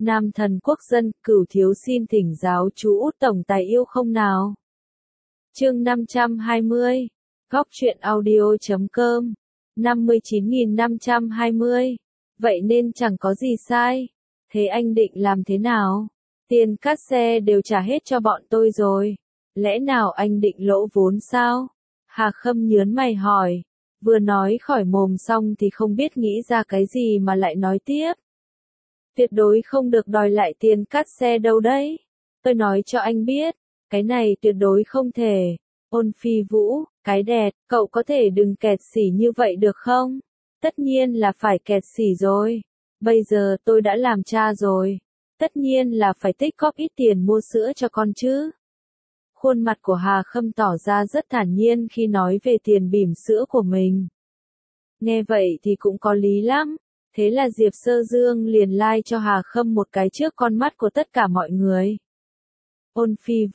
Nam thần quốc dân, Cửu thiếu xin thỉnh giáo chú Út tổng tài yêu không nào. Chương 520. Góc truyện audio.com. 59.520. Vậy nên chẳng có gì sai. Thế anh định làm thế nào? Tiền cát xe đều trả hết cho bọn tôi rồi. Lẽ nào anh định lỗ vốn sao? Hà Khâm nhớn mày hỏi. Vừa nói khỏi mồm xong thì không biết nghĩ ra cái gì mà lại nói tiếp. Tuyệt đối không được đòi lại tiền cát xe đâu đấy. Tôi nói cho anh biết, cái này tuyệt đối không thể. Ôn Phi Vũ, cái đẹt, cậu có thể đừng kẹt xỉ như vậy được không? Tất nhiên là phải kẹt xỉ rồi. Bây giờ tôi đã làm cha rồi. Tất nhiên là phải tích góp ít tiền mua sữa cho con chứ. Khuôn mặt của Hà Khâm tỏ ra rất thản nhiên khi nói về tiền bỉm sữa của mình. Nghe vậy thì cũng có lý lắm. Thế là Diệp Sơ Dương liền like cho Hà Khâm một cái trước con mắt của tất cả mọi người. Ôn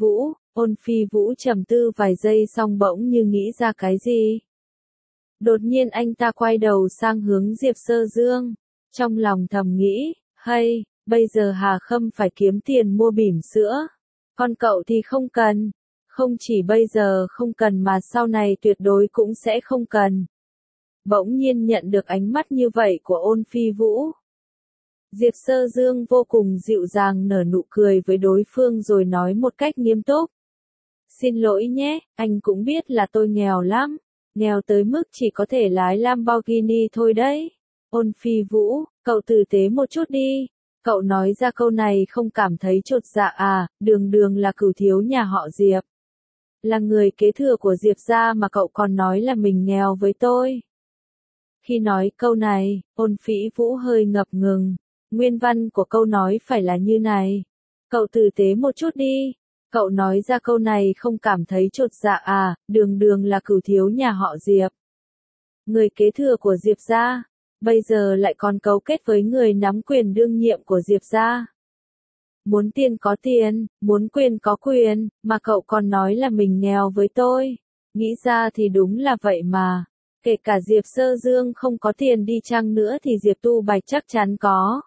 Phi Vũ trầm tư vài giây xong bỗng như nghĩ ra cái gì. Đột nhiên anh ta quay đầu sang hướng Diệp Sơ Dương. Trong lòng thầm nghĩ, hay, bây giờ Hà Khâm phải kiếm tiền mua bỉm sữa. Còn cậu thì không cần. Không chỉ bây giờ không cần mà sau này tuyệt đối cũng sẽ không cần. Bỗng nhiên nhận được ánh mắt như vậy của Ôn Phi Vũ. Diệp Sơ Dương vô cùng dịu dàng nở nụ cười với đối phương rồi nói một cách nghiêm túc. Xin lỗi nhé, anh cũng biết là tôi nghèo lắm. Nghèo tới mức chỉ có thể lái Lamborghini thôi đấy. Ôn Phi Vũ, cậu tử tế một chút đi. Cậu nói ra câu này không cảm thấy chột dạ à, đường là cửu thiếu nhà họ Diệp. Là người kế thừa của Diệp gia mà cậu còn nói là mình nghèo với tôi. Khi nói câu này, Ôn Phi Vũ hơi ngập ngừng. Nguyên văn của câu nói phải là như này. Cậu tử tế một chút đi. Cậu nói ra câu này không cảm thấy chột dạ à, đường là cửu thiếu nhà họ Diệp. Người kế thừa của Diệp gia, bây giờ lại còn cấu kết với người nắm quyền đương nhiệm của Diệp gia. Muốn tiền có tiền, muốn quyền có quyền, mà cậu còn nói là mình nghèo với tôi. Nghĩ ra thì đúng là vậy mà. Kể cả Diệp Sơ Dương không có tiền đi chăng nữa thì Diệp Tu Bạch chắc chắn có.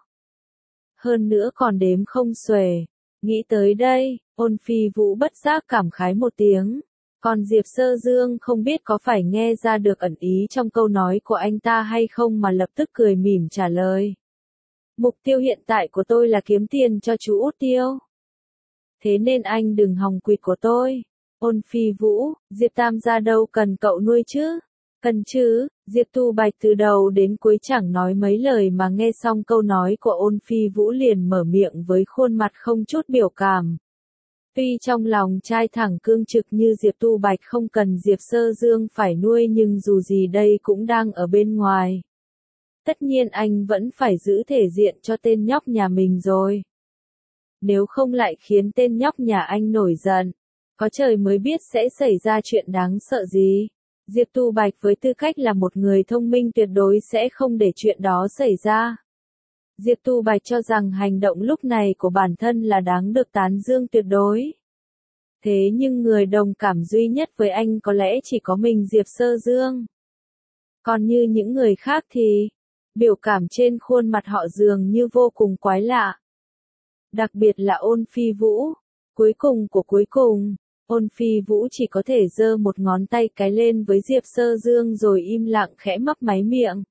Hơn nữa còn đếm không xuể. Nghĩ tới đây, Ôn Phi Vũ bất giác cảm khái một tiếng. Còn Diệp Sơ Dương không biết có phải nghe ra được ẩn ý trong câu nói của anh ta hay không mà lập tức cười mỉm trả lời. Mục tiêu hiện tại của tôi là kiếm tiền cho chú Út Tiêu. Thế nên anh đừng hòng quỵt của tôi. Ôn Phi Vũ, Diệp Tam gia đâu cần cậu nuôi chứ? Cần chứ, Diệp Tu Bạch từ đầu đến cuối chẳng nói mấy lời mà nghe xong câu nói của Ôn Phi Vũ liền mở miệng với khuôn mặt không chút biểu cảm. Tuy trong lòng trai thẳng cương trực như Diệp Tu Bạch không cần Diệp Sơ Dương phải nuôi nhưng dù gì đây cũng đang ở bên ngoài. Tất nhiên anh vẫn phải giữ thể diện cho tên nhóc nhà mình rồi. Nếu không lại khiến tên nhóc nhà anh nổi giận, có trời mới biết sẽ xảy ra chuyện đáng sợ gì. Diệp Tu Bạch với tư cách là một người thông minh tuyệt đối sẽ không để chuyện đó xảy ra. Diệp Tu Bạch cho rằng hành động lúc này của bản thân là đáng được tán dương tuyệt đối. Thế nhưng người đồng cảm duy nhất với anh có lẽ chỉ có mình Diệp Sơ Dương. Còn như những người khác thì, biểu cảm trên khuôn mặt họ dường như vô cùng quái lạ. Đặc biệt là Ôn Phi Vũ. Cuối cùng của cuối cùng, Ôn Phi Vũ chỉ có thể giơ một ngón tay cái lên với Diệp Sơ Dương rồi im lặng khẽ mấp máy miệng.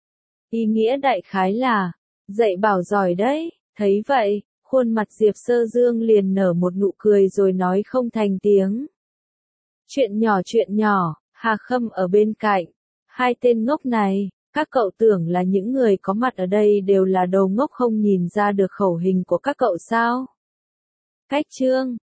Ý nghĩa đại khái là, dạy bảo giỏi đấy, thấy vậy, khuôn mặt Diệp Sơ Dương liền nở một nụ cười rồi nói không thành tiếng. Chuyện nhỏ, Hà Khâm ở bên cạnh. Hai tên ngốc này, các cậu tưởng là những người có mặt ở đây đều là đồ ngốc không nhìn ra được khẩu hình của các cậu sao? Cách chương